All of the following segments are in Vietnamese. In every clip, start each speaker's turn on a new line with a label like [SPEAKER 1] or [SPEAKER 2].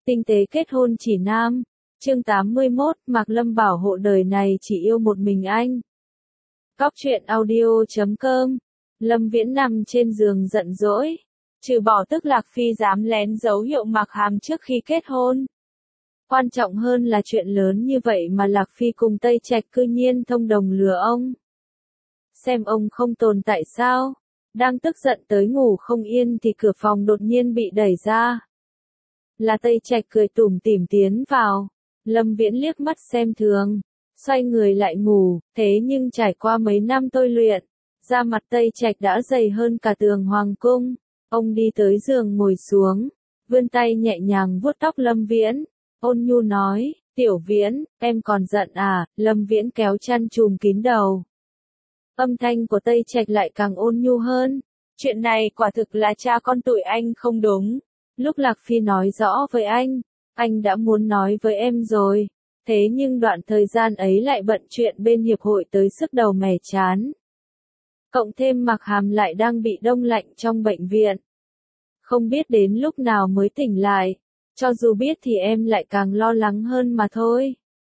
[SPEAKER 1] Tinh tế kết hôn chỉ nam. Chương 81, Mạc Lâm bảo hộ đời này chỉ yêu một mình anh. Góc truyện audio.com. Lâm Viễn nằm trên giường giận dỗi. Trừ bỏ tức Lạc Phi dám lén dấu hiệu Mạc Hàm trước khi kết hôn. Quan trọng hơn là chuyện lớn như vậy mà Lạc Phi cùng Tây Trạch cư nhiên thông đồng lừa ông. Xem ông không tồn tại sao? Đang tức giận tới ngủ không yên thì cửa phòng đột nhiên bị đẩy ra. Là Tây Trạch cười tủm tỉm tiến vào. Lâm Viễn liếc mắt xem thường, xoay người lại ngủ, thế nhưng trải qua mấy năm tôi luyện, da mặt Tây Trạch đã dày hơn cả tường hoàng cung. Ông đi tới giường ngồi xuống, vươn tay nhẹ nhàng vuốt tóc Lâm Viễn, ôn nhu nói, Tiểu Viễn, em còn giận à? Lâm Viễn kéo chăn trùm kín đầu. Âm thanh của Tây Trạch lại càng ôn nhu hơn, chuyện này quả thực là cha con tụi anh không đúng. Lúc Lạc Phi nói rõ với anh đã muốn nói với em rồi, thế nhưng đoạn thời gian ấy lại bận chuyện bên hiệp hội tới sức đầu mẻ chán. Cộng thêm Mạc Hàm lại đang bị đông lạnh trong bệnh viện. Không biết đến lúc nào mới tỉnh lại, cho dù biết thì em lại càng lo lắng hơn mà thôi.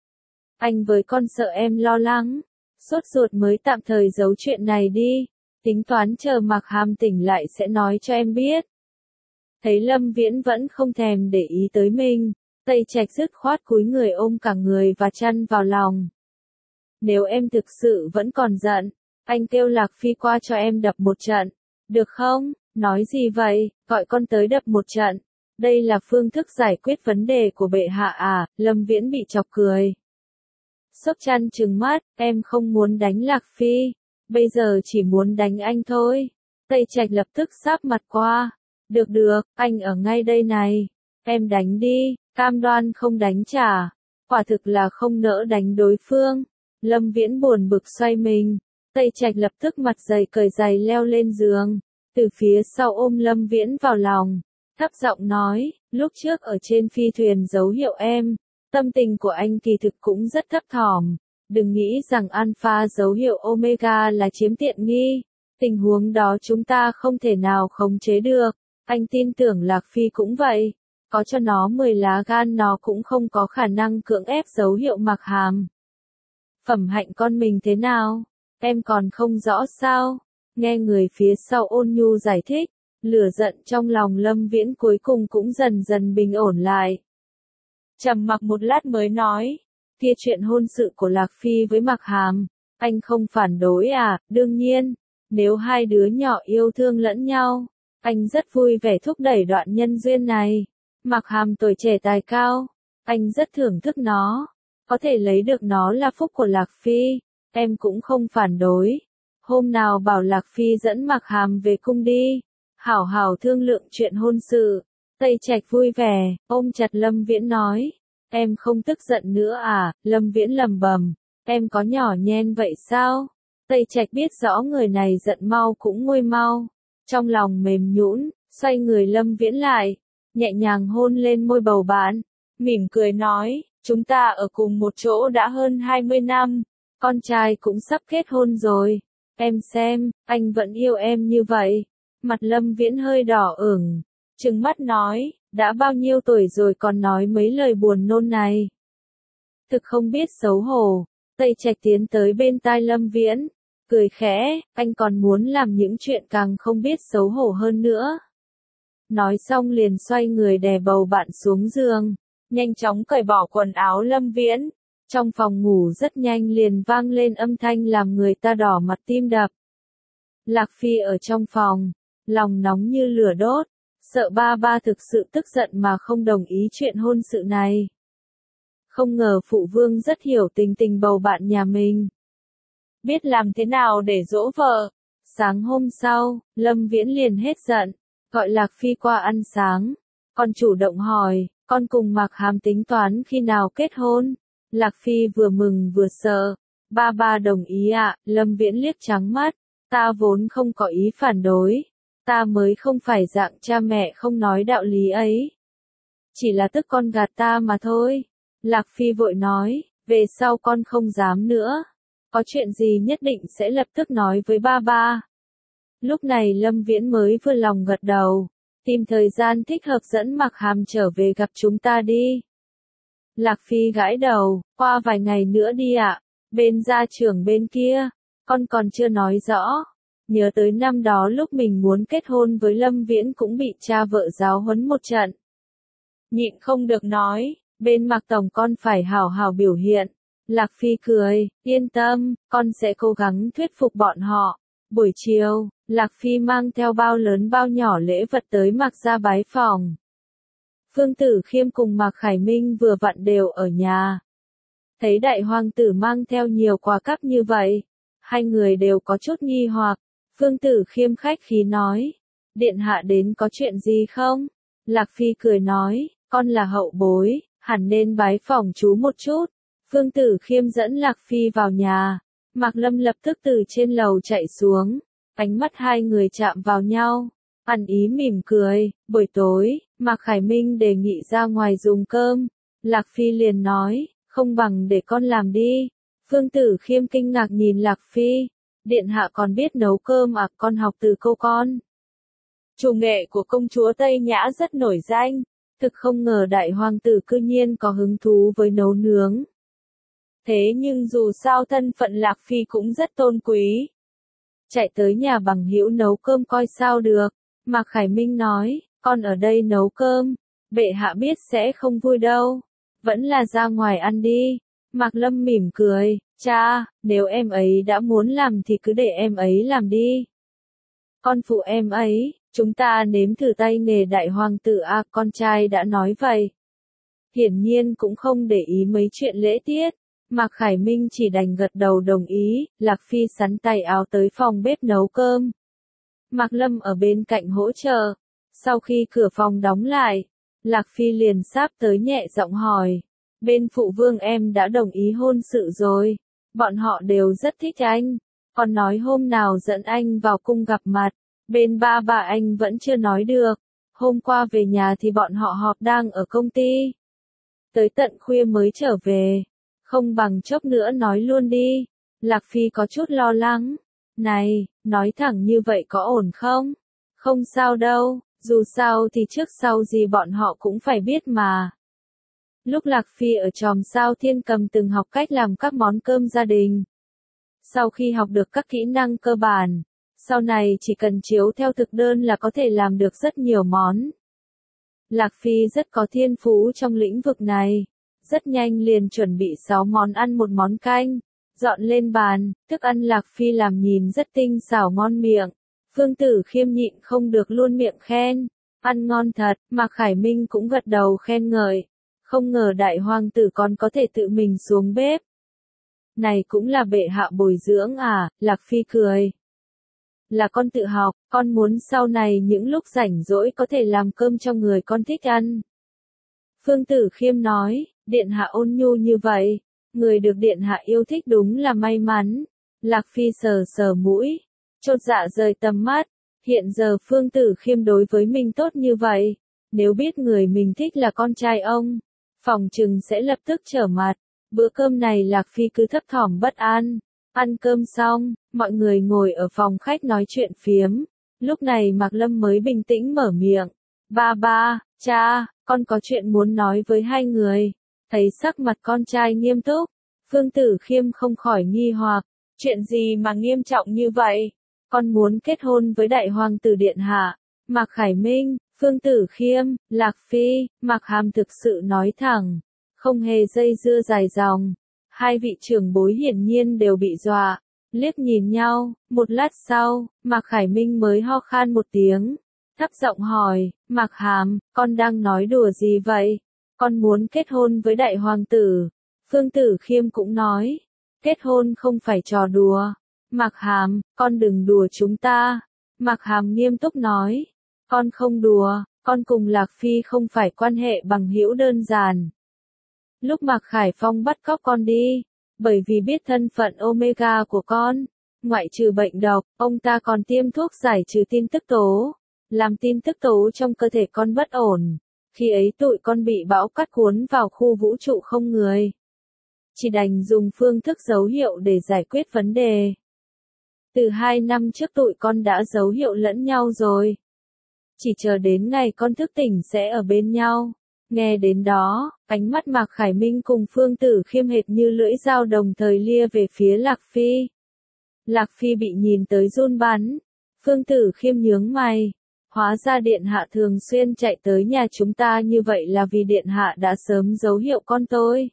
[SPEAKER 1] Anh với con sợ em lo lắng, sốt ruột mới tạm thời giấu chuyện này đi, tính toán chờ Mạc Hàm tỉnh lại sẽ nói cho em biết. Thấy Lâm Viễn vẫn không thèm để ý tới mình, Tây Trạch dứt khoát cúi người ôm cả người và chăn vào lòng. Nếu em thực sự vẫn còn giận, anh kêu Lạc Phi qua cho em đập một trận, được không? Nói gì vậy, gọi con tới đập một trận. Đây là phương thức giải quyết vấn đề của bệ hạ à? Lâm Viễn bị chọc cười. Sốc chăn trừng mắt, em không muốn đánh Lạc Phi, bây giờ chỉ muốn đánh anh thôi. Tây Trạch lập tức sáp mặt qua. Được, anh ở ngay đây này. Em đánh đi, cam đoan không đánh trả. Quả thực là không nỡ đánh đối phương. Lâm Viễn buồn bực xoay mình. Tây Trạch lập tức mặt dày cởi giày leo lên giường. Từ phía sau ôm Lâm Viễn vào lòng. Thấp giọng nói, lúc trước ở trên phi thuyền dấu hiệu em. Tâm tình của anh kỳ thực cũng rất thấp thỏm. Đừng nghĩ rằng Alpha dấu hiệu Omega là chiếm tiện nghi. Tình huống đó chúng ta không thể nào khống chế được. Anh tin tưởng Lạc Phi cũng vậy. Có cho nó 10 lá gan nó cũng không có khả năng cưỡng ép dấu hiệu Mạc Hàm. Phẩm hạnh con mình thế nào? Em còn không rõ sao? Nghe người phía sau ôn nhu giải thích, lửa giận trong lòng Lâm Viễn cuối cùng cũng dần dần bình ổn lại. Trầm mặc một lát mới nói, kia chuyện hôn sự của Lạc Phi với Mạc Hàm, anh không phản đối à? Đương nhiên, nếu hai đứa nhỏ yêu thương lẫn nhau, anh rất vui vẻ thúc đẩy đoạn nhân duyên này. Mạc Hàm tuổi trẻ tài cao, anh rất thưởng thức nó, có thể lấy được nó là phúc của Lạc Phi, em cũng không phản đối. Hôm nào bảo Lạc Phi dẫn Mạc Hàm về cung đi, hảo hảo thương lượng chuyện hôn sự. Tây Trạch vui vẻ, ôm chặt Lâm Viễn nói, em không tức giận nữa à? Lâm Viễn lầm bầm, em có nhỏ nhen vậy sao? Tây Trạch biết rõ người này giận mau cũng nguôi mau, trong lòng mềm nhũn, xoay người Lâm Viễn lại, nhẹ nhàng hôn lên môi bầu bạn, mỉm cười nói, chúng ta ở cùng một chỗ đã hơn 20 năm, con trai cũng sắp kết hôn rồi, em xem, anh vẫn yêu em như vậy. Mặt Lâm Viễn hơi đỏ ửng, trừng mắt nói, đã bao nhiêu tuổi rồi còn nói mấy lời buồn nôn này. Thực không biết xấu hổ. Tây Trạch tiến tới bên tai Lâm Viễn, cười khẽ, anh còn muốn làm những chuyện càng không biết xấu hổ hơn nữa. Nói xong liền xoay người đè bầu bạn xuống giường, nhanh chóng cởi bỏ quần áo Lâm Viễn. Trong phòng ngủ rất nhanh liền vang lên âm thanh làm người ta đỏ mặt tim đập. Lạc Phi ở trong phòng, lòng nóng như lửa đốt, sợ ba thực sự tức giận mà không đồng ý chuyện hôn sự này. Không ngờ phụ vương rất hiểu tình bầu bạn nhà mình. Biết làm thế nào để dỗ vợ. Sáng hôm sau, Lâm Viễn liền hết giận, gọi Lạc Phi qua ăn sáng. Còn chủ động hỏi, con cùng Mạc Hàm tính toán khi nào kết hôn? Lạc Phi vừa mừng vừa sợ. Ba đồng ý ạ. Lâm Viễn liếc trắng mắt, ta vốn không có ý phản đối. Ta mới không phải dạng cha mẹ không nói đạo lý ấy. Chỉ là tức con gạt ta mà thôi. Lạc Phi vội nói, về sau con không dám nữa. Có chuyện gì nhất định sẽ lập tức nói với ba. Lúc này Lâm Viễn mới vừa lòng gật đầu. Tìm thời gian thích hợp dẫn Mạc Hàm trở về gặp chúng ta đi. Lạc Phi gãi đầu, qua vài ngày nữa đi ạ. Bên gia trưởng bên kia, con còn chưa nói rõ. Nhớ tới năm đó lúc mình muốn kết hôn với Lâm Viễn cũng bị cha vợ giáo huấn một trận. Nhịn không được nói, bên Mạc Tổng con phải hảo hảo biểu hiện. Lạc Phi cười, yên tâm, con sẽ cố gắng thuyết phục bọn họ. Buổi chiều, Lạc Phi mang theo bao lớn bao nhỏ lễ vật tới Mạc gia bái phòng. Phương Tử Khiêm cùng Mạc Khải Minh vừa vặn đều ở nhà. Thấy đại hoàng tử mang theo nhiều quà cáp như vậy, hai người đều có chút nghi hoặc. Phương Tử Khiêm khách khí nói, điện hạ đến có chuyện gì không? Lạc Phi cười nói, con là hậu bối, hẳn nên bái phỏng chú một chút. Phương Tử Khiêm dẫn Lạc Phi vào nhà, Mạc Lâm lập tức từ trên lầu chạy xuống, ánh mắt hai người chạm vào nhau, ăn ý mỉm cười. Buổi tối, Mạc Khải Minh đề nghị ra ngoài dùng cơm, Lạc Phi liền nói, không bằng để con làm đi. Phương Tử Khiêm kinh ngạc nhìn Lạc Phi, điện hạ còn biết nấu cơm à? Con học từ cô con. Chủ nghệ của công chúa Tây Nhã rất nổi danh, thực không ngờ đại hoàng tử cư nhiên có hứng thú với nấu nướng. Thế nhưng dù sao thân phận Lạc Phi cũng rất tôn quý. Chạy tới nhà bằng hữu nấu cơm coi sao được. Mạc Khải Minh nói, con ở đây nấu cơm, bệ hạ biết sẽ không vui đâu. Vẫn là ra ngoài ăn đi. Mạc Lâm mỉm cười, cha, nếu em ấy đã muốn làm thì cứ để em ấy làm đi. Con phụ em ấy, chúng ta nếm thử tay nghề đại hoàng tử à? Con trai đã nói vậy. Hiển nhiên cũng không để ý mấy chuyện lễ tiết. Mạc Khải Minh chỉ đành gật đầu đồng ý. Lạc Phi sắn tay áo tới phòng bếp nấu cơm. Mạc Lâm ở bên cạnh hỗ trợ. Sau khi cửa phòng đóng lại, Lạc Phi liền sáp tới nhẹ giọng hỏi, bên phụ vương em đã đồng ý hôn sự rồi, bọn họ đều rất thích anh, còn nói hôm nào dẫn anh vào cung gặp mặt, bên ba bà anh vẫn chưa nói được, hôm qua về nhà thì bọn họ họp đang ở công ty. Tới tận khuya mới trở về, không bằng chốc nữa nói luôn đi. Lạc Phi có chút lo lắng, này, nói thẳng như vậy có ổn không? Không sao đâu, dù sao thì trước sau gì bọn họ cũng phải biết mà. Lúc Lạc Phi ở Chòm Sao Thiên Cầm từng học cách làm các món cơm gia đình. Sau khi học được các kỹ năng cơ bản, sau này chỉ cần chiếu theo thực đơn là có thể làm được rất nhiều món. Lạc Phi rất có thiên phú trong lĩnh vực này, rất nhanh liền chuẩn bị 6 món ăn một món canh, dọn lên bàn, thức ăn Lạc Phi làm nhìn rất tinh xảo ngon miệng. Phương Tử Khiêm nhịn không được luôn miệng khen, ăn ngon thật. Mạc Khải Minh cũng gật đầu khen ngợi, không ngờ đại hoàng tử còn có thể tự mình xuống bếp. Này cũng là bệ hạ bồi dưỡng à? Lạc Phi cười. Là con tự học, con muốn sau này những lúc rảnh rỗi có thể làm cơm cho người con thích ăn. Phương Tử Khiêm nói, điện hạ ôn nhu như vậy, người được điện hạ yêu thích đúng là may mắn. Lạc Phi sờ sờ mũi, chột dạ rời tầm mắt, hiện giờ Phương Tử Khiêm đối với mình tốt như vậy, nếu biết người mình thích là con trai ông, phòng chừng sẽ lập tức trở mặt. Bữa cơm này Lạc Phi cứ thấp thỏm bất an. Ăn cơm xong, mọi người ngồi ở phòng khách nói chuyện phiếm. Lúc này Mạc Lâm mới bình tĩnh mở miệng. Ba, cha, con có chuyện muốn nói với hai người. Thấy sắc mặt con trai nghiêm túc, Phương Tử Khiêm không khỏi nghi hoặc. Chuyện gì mà nghiêm trọng như vậy? Con muốn kết hôn với đại hoàng tử điện hạ. Mạc Khải Minh, Phương Tử Khiêm, Lạc Phi, Mạc Hàm thực sự nói thẳng, không hề dây dưa dài dòng. Hai vị trưởng bối hiển nhiên đều bị dọa, liếc nhìn nhau. Một lát sau, Mạc Khải Minh mới ho khan một tiếng, thấp giọng hỏi, Mạc Hàm, con đang nói đùa gì vậy? Con muốn kết hôn với đại hoàng tử. Phương Tử Khiêm cũng nói, kết hôn không phải trò đùa. Mạc Hàm, con đừng đùa chúng ta. Mạc Hàm nghiêm túc nói, con không đùa, con cùng Lạc Phi không phải quan hệ bằng hữu đơn giản. Lúc Mạc Khải Phong bắt cóc con đi, bởi vì biết thân phận Omega của con, ngoại trừ bệnh độc, ông ta còn tiêm thuốc giải trừ tin tức tố, làm tin tức tố trong cơ thể con bất ổn. Khi ấy tụi con bị bão cắt cuốn vào khu vũ trụ không người. Chỉ đành dùng phương thức dấu hiệu để giải quyết vấn đề. Từ 2 năm trước tụi con đã dấu hiệu lẫn nhau rồi. chỉ chờ đến ngày con thức tỉnh sẽ ở bên nhau. Nghe đến đó, ánh mắt Mạc Khải Minh cùng Phương Tử Khiêm hệt như lưỡi dao đồng thời lia về phía Lạc Phi. Lạc Phi bị nhìn tới run bắn. Phương Tử Khiêm nhướng mày. Hóa ra điện hạ thường xuyên chạy tới nhà chúng ta như vậy là vì điện hạ đã sớm dấu hiệu con tôi.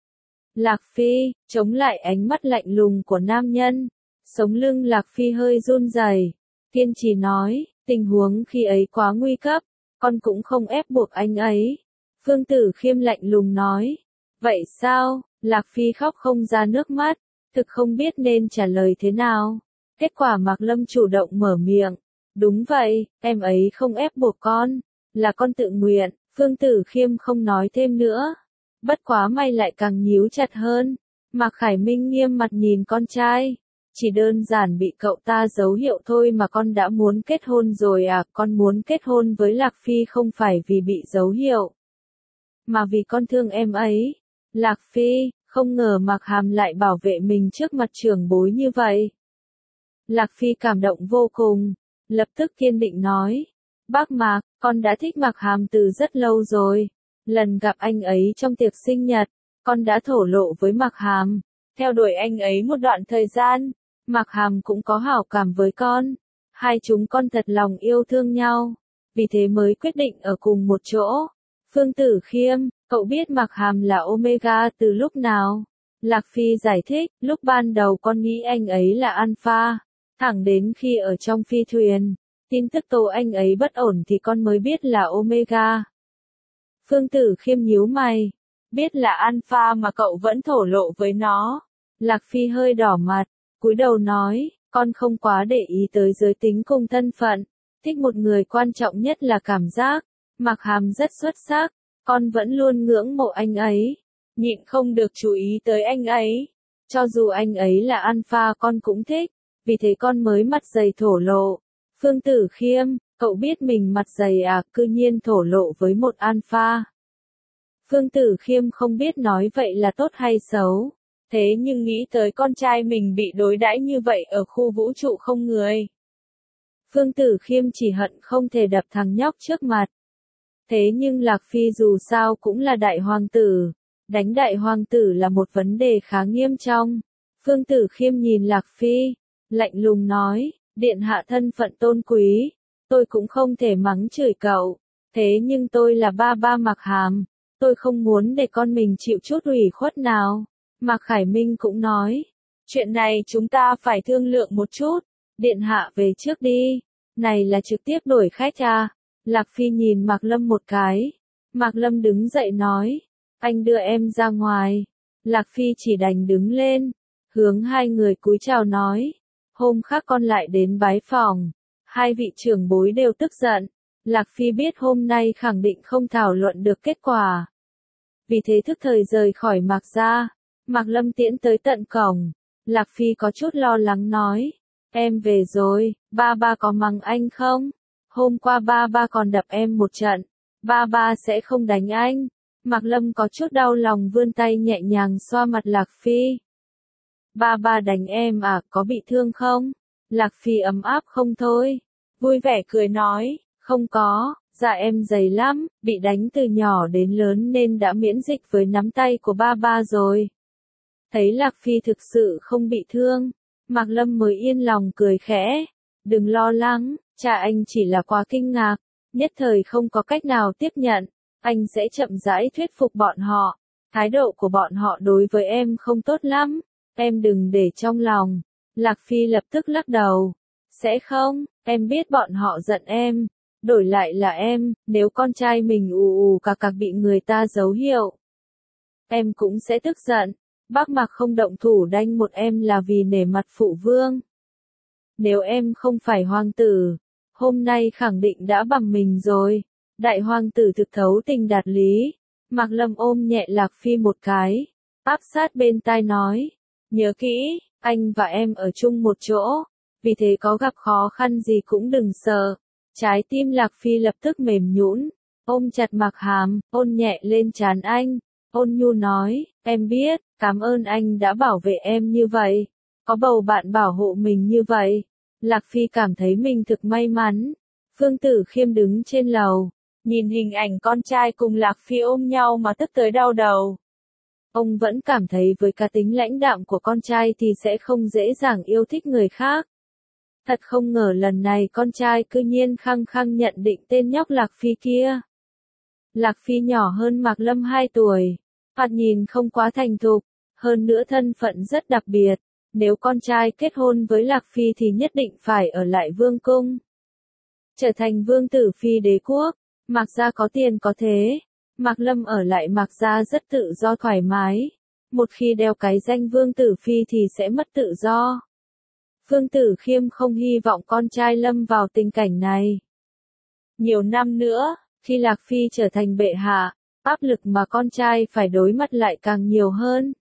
[SPEAKER 1] Lạc Phi, chống lại ánh mắt lạnh lùng của nam nhân. Sống lưng Lạc Phi hơi run rẩy, kiên trì nói, tình huống khi ấy quá nguy cấp, con cũng không ép buộc anh ấy. Phương Tử Khiêm lạnh lùng nói, vậy sao? Lạc Phi khóc không ra nước mắt, thực không biết nên trả lời thế nào. Kết quả Mạc Lâm chủ động mở miệng, đúng vậy, em ấy không ép buộc con, là con tự nguyện. Phương Tử Khiêm không nói thêm nữa. Bất quá mày lại càng nhíu chặt hơn. Mạc Khải Minh nghiêm mặt nhìn con trai. Chỉ đơn giản bị cậu ta dấu hiệu thôi mà con đã muốn kết hôn rồi à? Con muốn kết hôn với Lạc Phi không phải vì bị dấu hiệu, mà vì con thương em ấy. Lạc Phi, không ngờ Mạc Hàm lại bảo vệ mình trước mặt trưởng bối như vậy. Lạc Phi cảm động vô cùng, lập tức kiên định nói, bác Mạc, con đã thích Mạc Hàm từ rất lâu rồi. Lần gặp anh ấy trong tiệc sinh nhật, con đã thổ lộ với Mạc Hàm, theo đuổi anh ấy một đoạn thời gian. Mạc Hàm cũng có hảo cảm với con. Hai chúng con thật lòng yêu thương nhau, vì thế mới quyết định ở cùng một chỗ. Phương Tử Khiêm, cậu biết Mạc Hàm là Omega từ lúc nào? Lạc Phi giải thích, lúc ban đầu con nghĩ anh ấy là Alpha, thẳng đến khi ở trong phi thuyền, tin tức tố anh ấy bất ổn thì con mới biết là Omega. Phương Tử Khiêm nhíu mày, biết là Alpha mà cậu vẫn thổ lộ với nó. Lạc Phi hơi đỏ mặt, cúi đầu nói, con không quá để ý tới giới tính cùng thân phận, thích một người quan trọng nhất là cảm giác. Mạc Hàm rất xuất sắc, con vẫn luôn ngưỡng mộ anh ấy, nhịn không được chú ý tới anh ấy. Cho dù anh ấy là Alpha con cũng thích, vì thế con mới mặt dày thổ lộ. Phương Tử Khiêm, cậu biết mình mặt dày à, cư nhiên thổ lộ với một Alpha. Phương Tử Khiêm không biết nói vậy là tốt hay xấu. Thế nhưng nghĩ tới con trai mình bị đối đãi như vậy ở khu vũ trụ không người. Phương Tử Khiêm chỉ hận không thể đập thằng nhóc trước mặt. Thế nhưng Lạc Phi dù sao cũng là đại hoàng tử. Đánh đại hoàng tử là một vấn đề khá nghiêm trọng. Phương Tử Khiêm nhìn Lạc Phi, lạnh lùng nói, điện hạ thân phận tôn quý, tôi cũng không thể mắng chửi cậu. Thế nhưng tôi là ba ba Mạc Hàm, tôi không muốn để con mình chịu chút ủy khuất nào. Mạc Khải Minh cũng nói, chuyện này chúng ta phải thương lượng một chút, điện hạ về trước đi, này là trực tiếp đổi khách à. Lạc Phi nhìn Mạc Lâm một cái, Mạc Lâm đứng dậy nói, anh đưa em ra ngoài. Lạc Phi chỉ đành đứng lên, hướng hai người cúi chào nói, hôm khác con lại đến bái phòng. Hai vị trưởng bối đều tức giận, Lạc Phi biết hôm nay khẳng định không thảo luận được kết quả. Vì thế thức thời rời khỏi Mạc gia. Mạc Lâm tiễn tới tận cổng, Lạc Phi có chút lo lắng nói, em về rồi, ba ba có mắng anh không? Hôm qua ba ba còn đập em một trận, ba ba sẽ không đánh anh. Mạc Lâm có chút đau lòng vươn tay nhẹ nhàng xoa mặt Lạc Phi. Ba ba đánh em à, có bị thương không? Lạc Phi ấm áp không thôi, vui vẻ cười nói, không có, dạ em dày lắm, bị đánh từ nhỏ đến lớn nên đã miễn dịch với nắm tay của ba ba rồi. Thấy Lạc Phi thực sự không bị thương, Mạc Lâm mới yên lòng cười khẽ. Đừng lo lắng, cha anh chỉ là quá kinh ngạc, nhất thời không có cách nào tiếp nhận. Anh sẽ chậm rãi thuyết phục bọn họ. Thái độ của bọn họ đối với em không tốt lắm, em đừng để trong lòng. Lạc Phi lập tức lắc đầu. Sẽ không, em biết bọn họ giận em. Đổi lại là em, nếu con trai mình ù cạc bị người ta dấu hiệu, em cũng sẽ tức giận. Bác Mạc không động thủ đánh một em là vì nể mặt phụ vương. Nếu em không phải hoàng tử, hôm nay khẳng định đã bằng mình rồi. Đại hoàng tử thực thấu tình đạt lý. Mạc Lâm ôm nhẹ Lạc Phi một cái, áp sát bên tai nói, nhớ kỹ, anh và em ở chung một chỗ, vì thế có gặp khó khăn gì cũng đừng sợ. Trái tim Lạc Phi lập tức mềm nhũn, ôm chặt Mạc Hàm, ôn nhẹ lên trán anh, ôn nhu nói, em biết, cảm ơn anh đã bảo vệ em như vậy, có bầu bạn bảo hộ mình như vậy. Lạc Phi cảm thấy mình thực may mắn. Phương Tử Khiêm đứng trên lầu, nhìn hình ảnh con trai cùng Lạc Phi ôm nhau mà tức tới đau đầu. Ông vẫn cảm thấy với cá tính lãnh đạm của con trai thì sẽ không dễ dàng yêu thích người khác. Thật không ngờ lần này con trai cư nhiên khăng khăng nhận định tên nhóc Lạc Phi kia. Lạc Phi nhỏ hơn Mạc Lâm 2 tuổi, thoạt nhìn không quá thành thục, hơn nữa thân phận rất đặc biệt. Nếu con trai kết hôn với Lạc Phi thì nhất định phải ở lại vương cung, trở thành vương tử phi đế quốc. Mạc gia có tiền có thế, Mạc Lâm ở lại Mạc gia rất tự do thoải mái. Một khi đeo cái danh vương tử phi thì sẽ mất tự do. Phương Tử Khiêm không hy vọng con trai lâm vào tình cảnh này. Nhiều năm nữa, khi Lạc Phi trở thành bệ hạ, áp lực mà con trai phải đối mặt lại càng nhiều hơn.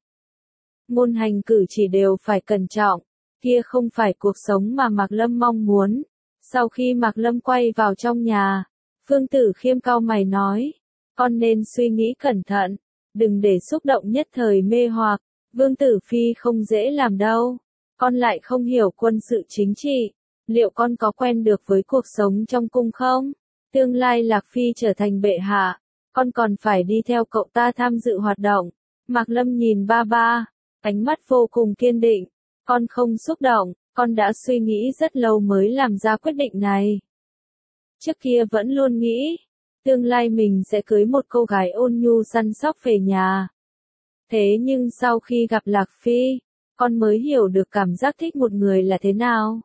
[SPEAKER 1] Ngôn hành cử chỉ đều phải cẩn trọng, kia không phải cuộc sống mà Mạc Lâm mong muốn. Sau khi Mạc Lâm quay vào trong nhà, Phương Tử Khiêm cau mày nói, con nên suy nghĩ cẩn thận, đừng để xúc động nhất thời mê hoặc, vương tử phi không dễ làm đâu. Con lại không hiểu quân sự chính trị, liệu con có quen được với cuộc sống trong cung không? Tương lai Lạc Phi trở thành bệ hạ, con còn phải đi theo cậu ta tham dự hoạt động. Mạc Lâm nhìn ba ba, ánh mắt vô cùng kiên định, con không xúc động, con đã suy nghĩ rất lâu mới làm ra quyết định này. Trước kia vẫn luôn nghĩ, tương lai mình sẽ cưới một cô gái ôn nhu săn sóc về nhà. Thế nhưng sau khi gặp Lạc Phi, con mới hiểu được cảm giác thích một người là thế nào.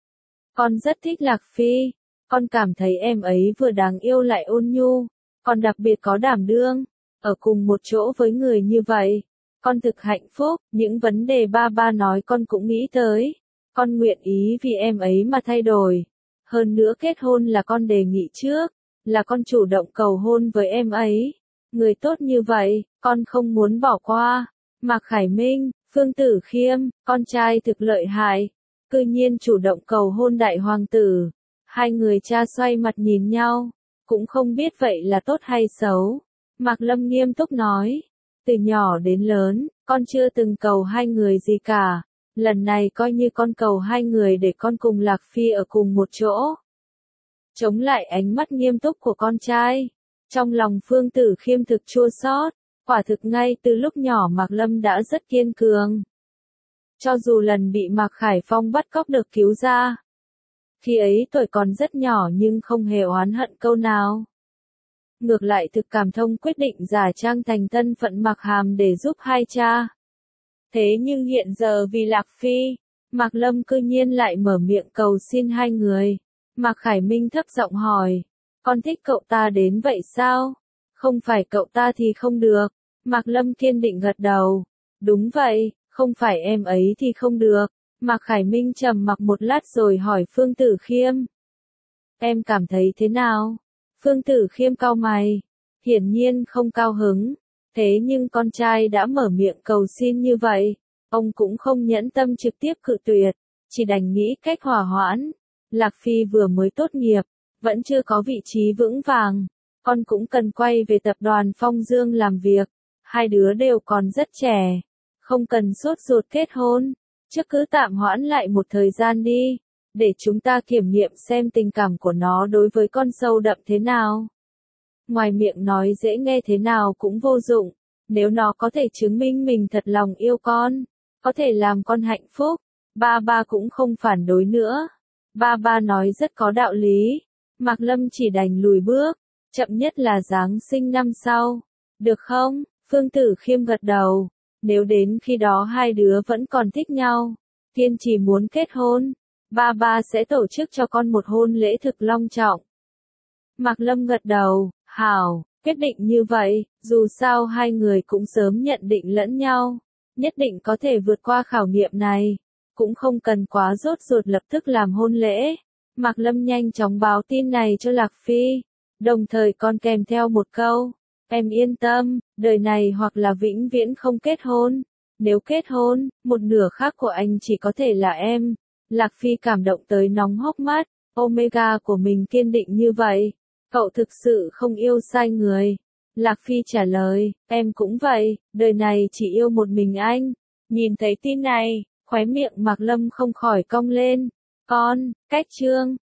[SPEAKER 1] Con rất thích Lạc Phi, con cảm thấy em ấy vừa đáng yêu lại ôn nhu, còn đặc biệt có đảm đương, ở cùng một chỗ với người như vậy. Con thực hạnh phúc, những vấn đề ba ba nói con cũng nghĩ tới. Con nguyện ý vì em ấy mà thay đổi. Hơn nữa kết hôn là con đề nghị trước, là con chủ động cầu hôn với em ấy. Người tốt như vậy, con không muốn bỏ qua. Mạc Khải Minh, Phương Tử Khiêm, con trai thực lợi hại, cư nhiên chủ động cầu hôn đại hoàng tử. Hai người cha xoay mặt nhìn nhau, cũng không biết vậy là tốt hay xấu. Mạc Lâm nghiêm túc nói, từ nhỏ đến lớn, con chưa từng cầu hai người gì cả. Lần này coi như con cầu hai người để con cùng Lạc Phi ở cùng một chỗ. Chống lại ánh mắt nghiêm túc của con trai, trong lòng Phương Tử Khiêm thực chua xót. Quả thực ngay từ lúc nhỏ Mạc Lâm đã rất kiên cường. Cho dù lần bị Mạc Khải Phong bắt cóc được cứu ra. Khi ấy tuổi còn rất nhỏ nhưng không hề oán hận câu nào. Ngược lại thực cảm thông quyết định giả trang thành thân phận Mạc Hàm để giúp hai cha. Thế nhưng hiện giờ vì Lạc Phi, Mạc Lâm cư nhiên lại mở miệng cầu xin hai người. Mạc Khải Minh thấp giọng hỏi, con thích cậu ta đến vậy sao? Không phải cậu ta thì không được. Mạc Lâm kiên định gật đầu. Đúng vậy, không phải em ấy thì không được. Mạc Khải Minh trầm mặc một lát rồi hỏi Phương Tử Khiêm. Em cảm thấy thế nào? Phương Tử Khiêm cau mày. Hiển nhiên không cao hứng. Thế nhưng con trai đã mở miệng cầu xin như vậy. Ông cũng không nhẫn tâm trực tiếp cự tuyệt. Chỉ đành nghĩ cách hòa hoãn. Lạc Phi vừa mới tốt nghiệp. Vẫn chưa có vị trí vững vàng. Con cũng cần quay về tập đoàn Phong Dương làm việc. Hai đứa đều còn rất trẻ. Không cần sốt ruột kết hôn. Chứ cứ tạm hoãn lại một thời gian đi. Để chúng ta kiểm nghiệm xem tình cảm của nó đối với con sâu đậm thế nào. Ngoài miệng nói dễ nghe thế nào cũng vô dụng. Nếu nó có thể chứng minh mình thật lòng yêu con. Có thể làm con hạnh phúc. Ba ba cũng không phản đối nữa. Ba ba nói rất có đạo lý. Mạc Lâm chỉ đành lùi bước. Chậm nhất là Giáng sinh năm sau. Được không? Phương Tử Khiêm gật đầu. Nếu đến khi đó hai đứa vẫn còn thích nhau, kiên trì muốn kết hôn, ba ba sẽ tổ chức cho con một hôn lễ thực long trọng. Mạc Lâm gật đầu, hảo, quyết định như vậy, dù sao hai người cũng sớm nhận định lẫn nhau, nhất định có thể vượt qua khảo nghiệm này, cũng không cần quá rốt ruột lập tức làm hôn lễ. Mạc Lâm nhanh chóng báo tin này cho Lạc Phi, đồng thời còn kèm theo một câu. Em yên tâm, đời này hoặc là vĩnh viễn không kết hôn. Nếu kết hôn, một nửa khác của anh chỉ có thể là em. Lạc Phi cảm động tới nóng hốc mắt. Omega của mình kiên định như vậy. Cậu thực sự không yêu sai người. Lạc Phi trả lời, em cũng vậy, đời này chỉ yêu một mình anh. Nhìn thấy tin này, khóe miệng Mạc Lâm không khỏi cong lên. Con, cách chương.